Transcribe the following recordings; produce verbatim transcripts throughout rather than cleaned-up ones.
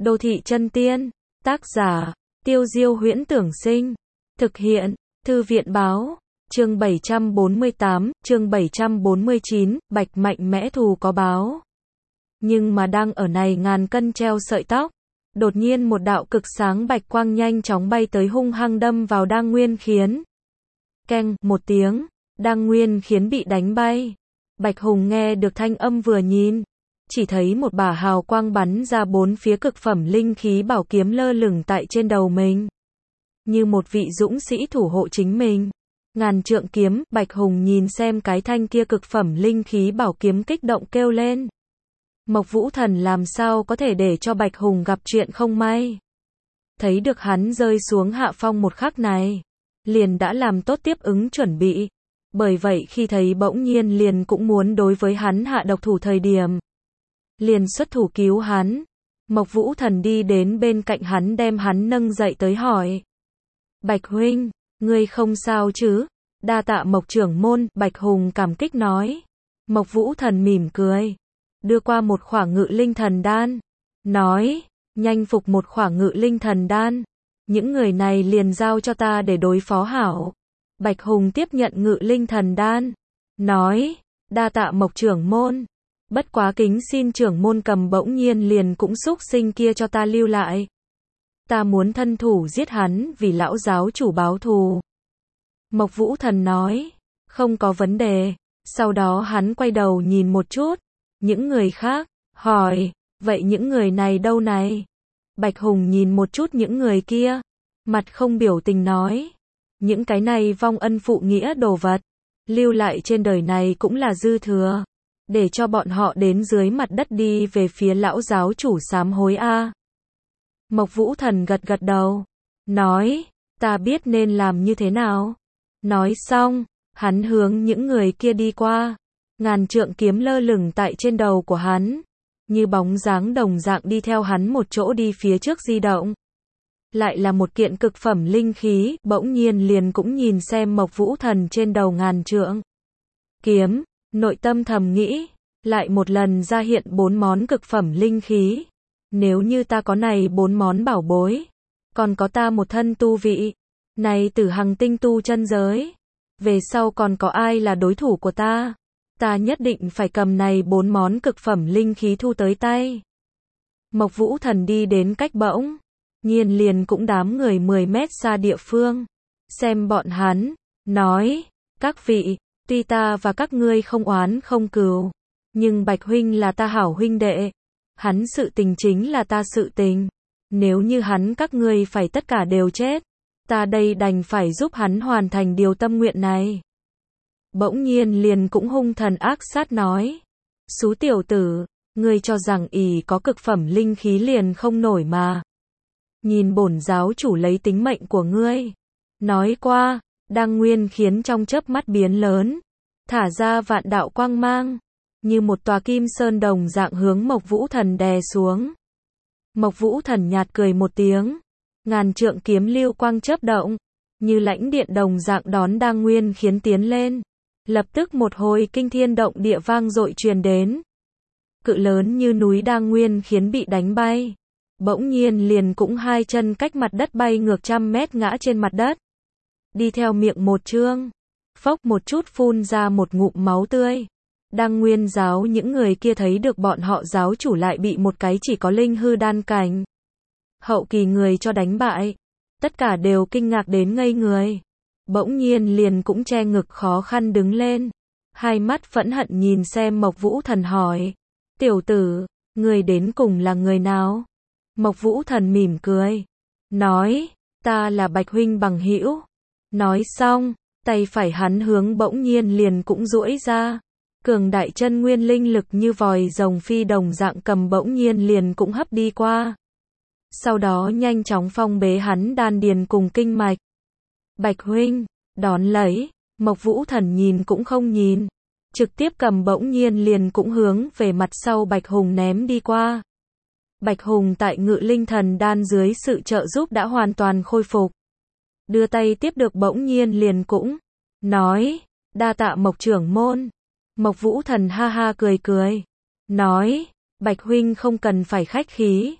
Đô thị chân tiên, tác giả, Tiêu Diêu Huyễn Tưởng Sinh, thực hiện, Thư viện Báo, chương bảy trăm bốn mươi tám, chương bảy trăm bốn mươi chín, Bạch mạnh mẽ thù có báo. Nhưng mà đang ở này ngàn cân treo sợi tóc, đột nhiên một đạo cực sáng bạch quang nhanh chóng bay tới hung hăng đâm vào Đang Nguyên Khiến. Keng, một tiếng, Đang Nguyên Khiến bị đánh bay. Bạch Hùng nghe được thanh âm vừa nhìn, chỉ thấy một bả hào quang bắn ra bốn phía cực phẩm linh khí bảo kiếm lơ lửng tại trên đầu mình. Như một vị dũng sĩ thủ hộ chính mình. Ngàn trượng kiếm, Bạch Hùng nhìn xem cái thanh kia cực phẩm linh khí bảo kiếm kích động kêu lên. Mộc Vũ Thần làm sao có thể để cho Bạch Hùng gặp chuyện không may. Thấy được hắn rơi xuống hạ phong một khắc này, liền đã làm tốt tiếp ứng chuẩn bị. Bởi vậy khi thấy bỗng nhiên liền cũng muốn đối với hắn hạ độc thủ thời điểm, liền xuất thủ cứu hắn. Mộc Vũ Thần đi đến bên cạnh hắn đem hắn nâng dậy tới hỏi. Bạch huynh, ngươi không sao chứ? Đa tạ Mộc trưởng môn, Bạch Hùng cảm kích nói. Mộc Vũ Thần mỉm cười, đưa qua một khỏa ngự linh thần đan, nói, nhanh phục một khỏa ngự linh thần đan, những người này liền giao cho ta để đối phó hảo. Bạch Hùng tiếp nhận ngự linh thần đan, nói, đa tạ Mộc trưởng môn, bất quá kính xin trưởng môn cầm bỗng nhiên liền cũng xúc sinh kia cho ta lưu lại. Ta muốn thân thủ giết hắn vì lão giáo chủ báo thù. Mộc Vũ Thần nói, không có vấn đề. Sau đó hắn quay đầu nhìn một chút những người khác, hỏi, vậy những người này đâu này? Bạch Hùng nhìn một chút những người kia, mặt không biểu tình nói, những cái này vong ân phụ nghĩa đồ vật, lưu lại trên đời này cũng là dư thừa, để cho bọn họ đến dưới mặt đất đi về phía lão giáo chủ sám hối a. Mộc Vũ Thần gật gật đầu, nói, ta biết nên làm như thế nào. Nói xong, hắn hướng những người kia đi qua, ngàn trượng kiếm lơ lửng tại trên đầu của hắn, như bóng dáng đồng dạng đi theo hắn một chỗ đi phía trước di động. Lại là một kiện cực phẩm linh khí, bỗng nhiên liền cũng nhìn xem Mộc Vũ Thần trên đầu ngàn trượng kiếm, nội tâm thầm nghĩ, lại một lần ra hiện bốn món cực phẩm linh khí. Nếu như ta có này bốn món bảo bối, còn có ta một thân tu vị, này Tử Hằng tinh tu chân giới, về sau còn có ai là đối thủ của ta? Ta nhất định phải cầm này bốn món cực phẩm linh khí thu tới tay. Mộc Vũ Thần đi đến cách bỗng nhiên liền cũng đám người mười mét xa địa phương, xem bọn hắn, nói, các vị, tuy ta và các ngươi không oán không cừu, nhưng Bạch huynh là ta hảo huynh đệ, hắn sự tình chính là ta sự tình, nếu như hắn các ngươi phải tất cả đều chết, ta đây đành phải giúp hắn hoàn thành điều tâm nguyện này. Bỗng nhiên liền cũng hung thần ác sát nói, xú tiểu tử, ngươi cho rằng ỷ có cực phẩm linh khí liền không nổi mà. Nhìn bổn giáo chủ lấy tính mệnh của ngươi. Nói qua, Đang Nguyên Khiến trong chớp mắt biến lớn, thả ra vạn đạo quang mang, như một tòa kim sơn đồng dạng hướng Mộc Vũ Thần đè xuống. Mộc Vũ Thần nhạt cười một tiếng, ngàn trượng kiếm lưu quang chớp động, như lãnh điện đồng dạng đón Đang Nguyên Khiến tiến lên. Lập tức một hồi kinh thiên động địa vang dội truyền đến. Cự lớn như núi Đang Nguyên Khiến bị đánh bay, bỗng nhiên liền cũng hai chân cách mặt đất bay ngược trăm mét ngã trên mặt đất. Đi theo miệng một trương, phốc một chút phun ra một ngụm máu tươi. Đang Nguyên giáo những người kia thấy được bọn họ giáo chủ lại bị một cái chỉ có linh hư đan cảnh hậu kỳ người cho đánh bại, tất cả đều kinh ngạc đến ngây người. Bỗng nhiên liền cũng che ngực khó khăn đứng lên, hai mắt phẫn hận nhìn xem Mộc Vũ Thần hỏi, tiểu tử, người đến cùng là người nào? Mộc Vũ Thần mỉm cười, nói, ta là Bạch huynh bằng hữu. Nói xong, tay phải hắn hướng bỗng nhiên liền cũng duỗi ra, cường đại chân nguyên linh lực như vòi rồng phi đồng dạng cầm bỗng nhiên liền cũng hấp đi qua. Sau đó nhanh chóng phong bế hắn đan điền cùng kinh mạch. Bạch huynh, đón lấy, Mộc Vũ Thần nhìn cũng không nhìn, trực tiếp cầm bỗng nhiên liền cũng hướng về mặt sau Bạch Hùng ném đi qua. Bạch Hùng tại ngự linh thần đan dưới sự trợ giúp đã hoàn toàn khôi phục. Đưa tay tiếp được bỗng nhiên liền cũng, nói, đa tạ Mộc trưởng môn. Mộc Vũ Thần ha ha cười cười, nói, Bạch huynh không cần phải khách khí.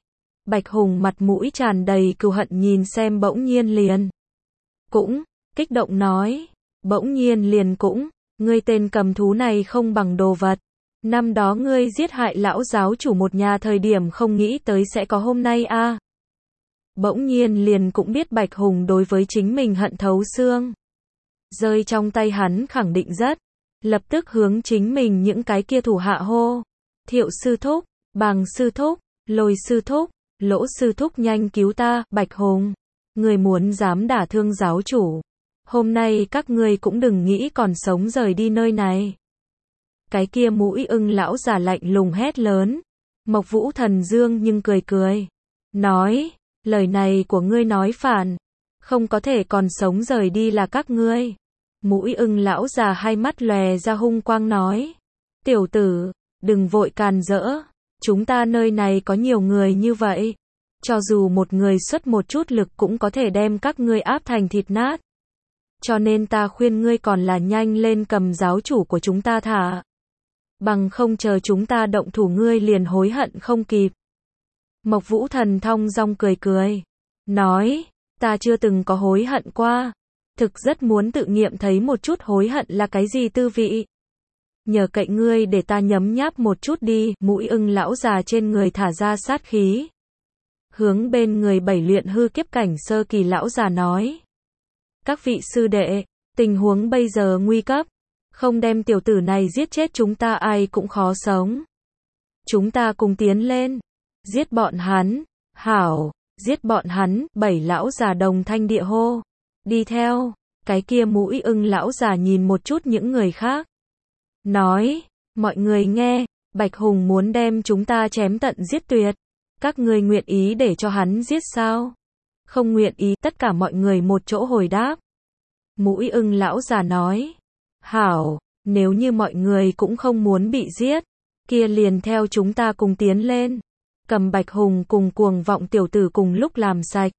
Bạch Hùng mặt mũi tràn đầy cừu hận nhìn xem bỗng nhiên liền. Cũng, kích động nói, bỗng nhiên liền cũng, ngươi tên cầm thú này không bằng đồ vật. Năm đó ngươi giết hại lão giáo chủ một nhà thời điểm không nghĩ tới sẽ có hôm nay a. À. Bỗng nhiên liền cũng biết Bạch Hùng đối với chính mình hận thấu xương. Rơi trong tay hắn khẳng định rất. Lập tức hướng chính mình những cái kia thủ hạ hô. Thiệu sư thúc, Bàng sư thúc, Lôi sư thúc, Lỗ sư thúc nhanh cứu ta, Bạch Hùng. Người muốn dám đả thương giáo chủ. Hôm nay các ngươi cũng đừng nghĩ còn sống rời đi nơi này. Cái kia mũi ưng lão già lạnh lùng hét lớn. Mộc Vũ Thần Dương nhưng cười cười. Nói, lời này của ngươi nói phản. Không có thể còn sống rời đi là các ngươi. Mũi ưng lão già hai mắt lòe ra hung quang nói. Tiểu tử, đừng vội càn rỡ. Chúng ta nơi này có nhiều người như vậy. Cho dù một người xuất một chút lực cũng có thể đem các ngươi áp thành thịt nát. Cho nên ta khuyên ngươi còn là nhanh lên cầm giáo chủ của chúng ta thả. Bằng không chờ chúng ta động thủ ngươi liền hối hận không kịp. Mộc Vũ Thần thong dong cười cười. Nói, ta chưa từng có hối hận qua. Thực rất muốn tự nghiệm thấy một chút hối hận là cái gì tư vị. Nhờ cậy ngươi để ta nhấm nháp một chút đi. Mũi ưng lão già trên người thả ra sát khí. Hướng bên người bảy luyện hư kiếp cảnh sơ kỳ lão già nói. Các vị sư đệ, tình huống bây giờ nguy cấp. Không đem tiểu tử này giết chết chúng ta ai cũng khó sống. Chúng ta cùng tiến lên. Giết bọn hắn. Hảo, giết bọn hắn. Bảy lão già đồng thanh địa hô. Đi theo. Cái kia mũi ưng lão già nhìn một chút những người khác. Nói, mọi người nghe, Bạch Hùng muốn đem chúng ta chém tận giết tuyệt. Các ngươi nguyện ý để cho hắn giết sao? Không nguyện ý, tất cả mọi người một chỗ hồi đáp. Mũi ưng lão già nói. Hảo, nếu như mọi người cũng không muốn bị giết, kia liền theo chúng ta cùng tiến lên. Cầm Bạch Hùng cùng cuồng vọng tiểu tử cùng lúc làm sạch.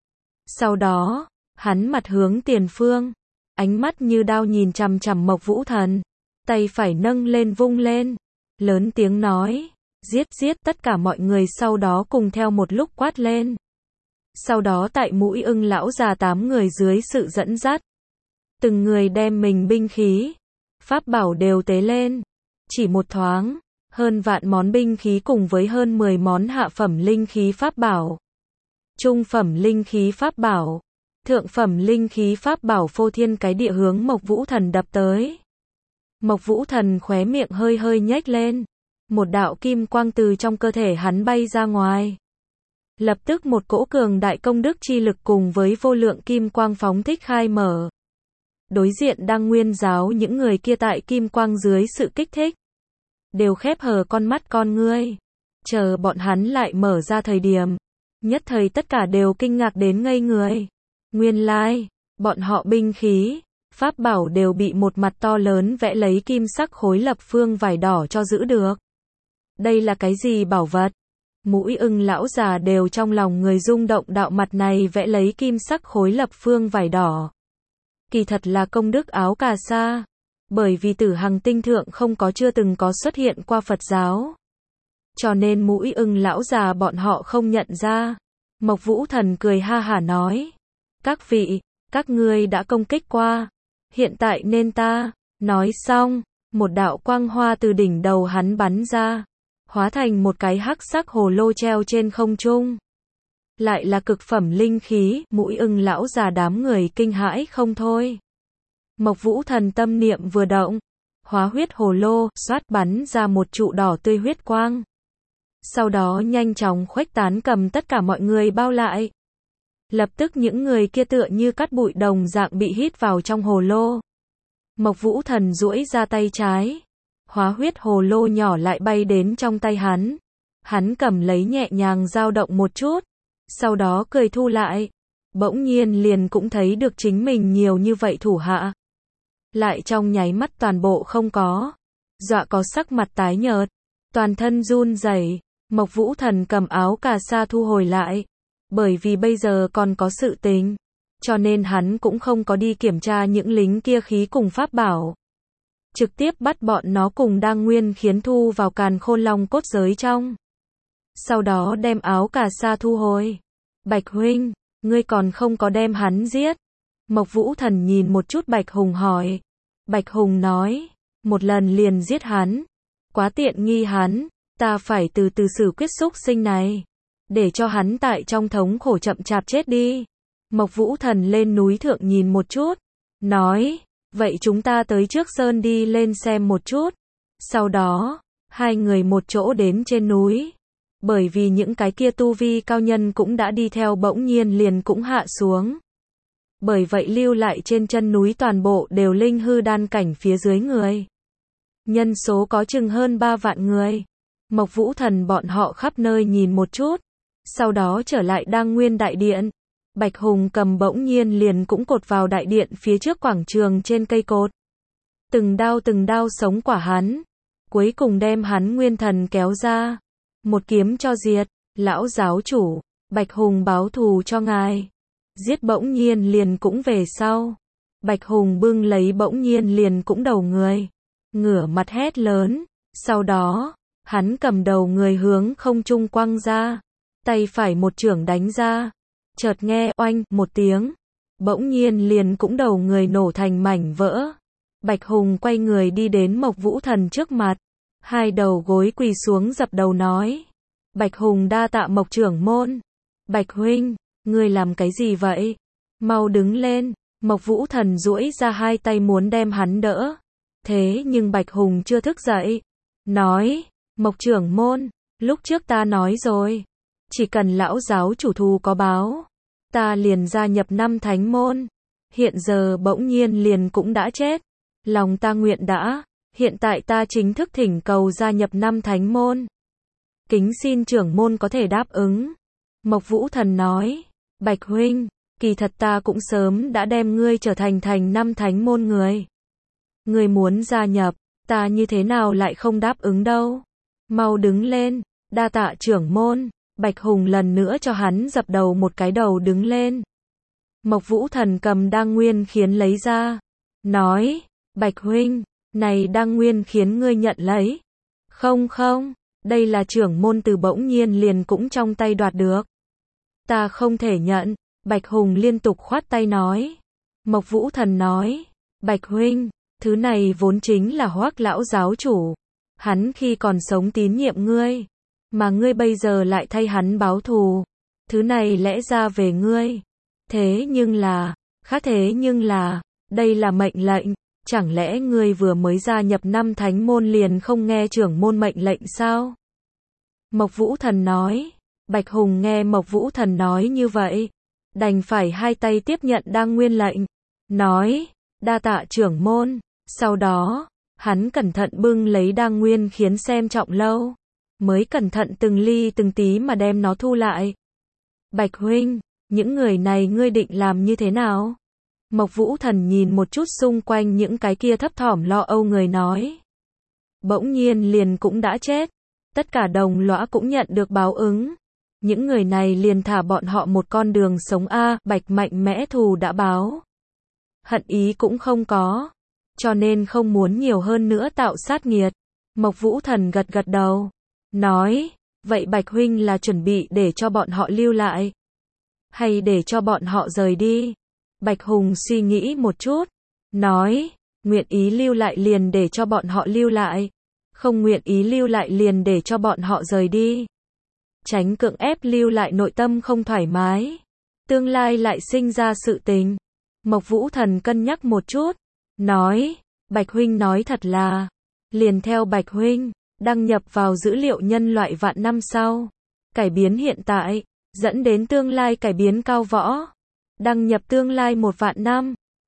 Sau đó, hắn mặt hướng tiền phương, ánh mắt như đao nhìn chằm chằm Mộc Vũ Thần, tay phải nâng lên vung lên, lớn tiếng nói, giết giết, tất cả mọi người sau đó cùng theo một lúc quát lên. Sau đó tại mũi ưng lão già tám người dưới sự dẫn dắt, từng người đem mình binh khí, pháp bảo đều tế lên. Chỉ một thoáng, hơn vạn món binh khí cùng với hơn mười món hạ phẩm linh khí pháp bảo, trung phẩm linh khí pháp bảo, thượng phẩm linh khí pháp bảo phô thiên cái địa hướng Mộc Vũ Thần đập tới. Mộc Vũ Thần khóe miệng hơi hơi nhếch lên, một đạo kim quang từ trong cơ thể hắn bay ra ngoài. Lập tức một cỗ cường đại công đức chi lực cùng với vô lượng kim quang phóng thích khai mở. Đối diện Đăng Nguyên giáo những người kia tại kim quang dưới sự kích thích, đều khép hờ con mắt con ngươi. Chờ bọn hắn lại mở ra thời điểm, nhất thời tất cả đều kinh ngạc đến ngây người. Nguyên lai, bọn họ binh khí, pháp bảo đều bị một mặt to lớn vẽ lấy kim sắc khối lập phương vải đỏ cho giữ được. Đây là cái gì bảo vật? Mũi ưng lão già đều trong lòng người rung động, đạo mặt này vẽ lấy kim sắc khối lập phương vải đỏ. Kỳ thật là công đức áo cà sa. Bởi vì Tử Hằng tinh thượng không có chưa từng có xuất hiện qua Phật giáo. Cho nên mũi ưng lão già bọn họ không nhận ra. Mộc Vũ Thần cười ha hả nói. Các vị, các ngươi đã công kích qua. Hiện tại nên ta. Nói xong, một đạo quang hoa từ đỉnh đầu hắn bắn ra. Hóa thành một cái hắc sắc hồ lô treo trên không trung. Lại là cực phẩm linh khí, mũi ưng lão già đám người kinh hãi không thôi. Mộc Vũ Thần tâm niệm vừa động, hóa huyết hồ lô, xoát bắn ra một trụ đỏ tươi huyết quang. Sau đó nhanh chóng khuếch tán cầm tất cả mọi người bao lại. Lập tức những người kia tựa như cát bụi đồng dạng bị hít vào trong hồ lô. Mộc Vũ Thần duỗi ra tay trái, hóa huyết hồ lô nhỏ lại bay đến trong tay hắn. Hắn cầm lấy nhẹ nhàng dao động một chút, sau đó cười thu lại. Bỗng nhiên liền cũng thấy được chính mình nhiều như vậy thủ hạ. Lại trong nháy mắt toàn bộ không có. Dọa có sắc mặt tái nhợt, toàn thân run rẩy. Mộc Vũ Thần cầm áo cà sa thu hồi lại. Bởi vì bây giờ còn có sự tình, cho nên hắn cũng không có đi kiểm tra những lính kia khí cùng pháp bảo. Trực tiếp bắt bọn nó cùng Đăng Nguyên khiến thu vào Càn Khôn Long cốt giới trong. sau đó đem áo cà sa thu hồi. Bạch huynh, ngươi còn không có đem hắn giết. Mộc Vũ Thần nhìn một chút Bạch Hùng hỏi. Bạch Hùng nói, một lần liền giết hắn. Quá tiện nghi hắn, ta phải từ từ xử quyết xúc sinh này. Để cho hắn tại trong thống khổ chậm chạp chết đi. Mộc Vũ Thần lên núi thượng nhìn một chút. Nói, vậy chúng ta tới trước sơn đi lên xem một chút. Sau đó, hai người một chỗ đến trên núi. Bởi vì những cái kia tu vi cao nhân cũng đã đi theo bỗng nhiên liền cũng hạ xuống. Bởi vậy lưu lại trên chân núi toàn bộ đều linh hư đan cảnh phía dưới người. Nhân số có chừng hơn ba vạn người. Mộc Vũ Thần bọn họ khắp nơi nhìn một chút. Sau đó trở lại Đăng Nguyên Đại Điện. Bạch Hùng cầm bỗng nhiên liền cũng cột vào đại điện phía trước quảng trường trên cây cột. Từng đao từng đao sống quả hắn. Cuối cùng đem hắn nguyên thần kéo ra. Một kiếm cho diệt. Lão giáo chủ, Bạch Hùng báo thù cho ngài. Giết bỗng nhiên liền cũng về sau. Bạch Hùng bưng lấy bỗng nhiên liền cũng đầu người. Ngửa mặt hét lớn. Sau đó, hắn cầm đầu người hướng không trung quăng ra. Tay phải một chưởng đánh ra. Chợt nghe oanh một tiếng. Bỗng nhiên liền cũng đầu người nổ thành mảnh vỡ. Bạch Hùng quay người đi đến Mộc Vũ Thần trước mặt. Hai đầu gối quỳ xuống dập đầu nói. Bạch Hùng đa tạ Mộc trưởng môn. Bạch huynh, ngươi làm cái gì vậy? Mau đứng lên. Mộc Vũ Thần duỗi ra hai tay muốn đem hắn đỡ. Thế nhưng Bạch Hùng chưa thức dậy. Nói, Mộc trưởng môn, lúc trước ta nói rồi. Chỉ cần lão giáo chủ thù có báo. Ta liền gia nhập năm thánh môn. Hiện giờ bỗng nhiên liền cũng đã chết. Lòng ta nguyện đã. Hiện tại ta chính thức thỉnh cầu gia nhập năm thánh môn. Kính xin trưởng môn có thể đáp ứng. Mộc Vũ Thần nói. Bạch huynh, kỳ thật ta cũng sớm đã đem ngươi trở thành thành năm thánh môn người. Ngươi muốn gia nhập, ta như thế nào lại không đáp ứng đâu. Mau đứng lên, đa tạ trưởng môn. Bạch Hùng lần nữa cho hắn dập đầu một cái đầu đứng lên. Mộc Vũ Thần cầm Đăng Nguyên Khiến lấy ra. Nói, Bạch huynh, này Đăng Nguyên Khiến ngươi nhận lấy. Không không, đây là trưởng môn từ bỗng nhiên liền cũng trong tay đoạt được. Ta không thể nhận. Bạch Hùng liên tục khoát tay nói. Mộc Vũ Thần nói, Bạch huynh, thứ này vốn chính là Hoắc lão giáo chủ. Hắn khi còn sống tín nhiệm ngươi. Mà ngươi bây giờ lại thay hắn báo thù. Thứ này lẽ ra về ngươi. Thế nhưng là, khác thế nhưng là, đây là mệnh lệnh. Chẳng lẽ ngươi vừa mới gia nhập năm thánh môn liền không nghe trưởng môn mệnh lệnh sao? Mộc Vũ Thần nói. Bạch Hùng nghe Mộc Vũ Thần nói như vậy. Đành phải hai tay tiếp nhận Đăng Nguyên lệnh. Nói, đa tạ trưởng môn. Sau đó, hắn cẩn thận bưng lấy Đăng Nguyên Khiến xem trọng lâu. Mới cẩn thận từng ly từng tí mà đem nó thu lại. Bạch huynh, những người này ngươi định làm như thế nào? Mộc Vũ Thần nhìn một chút xung quanh những cái kia thấp thỏm lo âu người nói. Bỗng nhiên liền cũng đã chết. Tất cả đồng lõa cũng nhận được báo ứng. Những người này liền thả bọn họ một con đường sống a. Bạch mạnh mẽ thù đã báo. Hận ý cũng không có. Cho nên không muốn nhiều hơn nữa tạo sát nghiệt. Mộc Vũ Thần gật gật đầu. Nói, vậy Bạch huynh là chuẩn bị để cho bọn họ lưu lại. Hay để cho bọn họ rời đi? Bạch Hùng suy nghĩ một chút. Nói, nguyện ý lưu lại liền để cho bọn họ lưu lại. Không nguyện ý lưu lại liền để cho bọn họ rời đi. Tránh cưỡng ép lưu lại nội tâm không thoải mái. Tương lai lại sinh ra sự tình. Mộc Vũ Thần cân nhắc một chút. Nói, Bạch huynh nói thật là. Liền theo Bạch huynh. Đăng nhập vào dữ liệu nhân loại vạn năm sau. Cải biến hiện tại. Dẫn đến tương lai cải biến cao võ. Đăng nhập tương lai một vạn năm.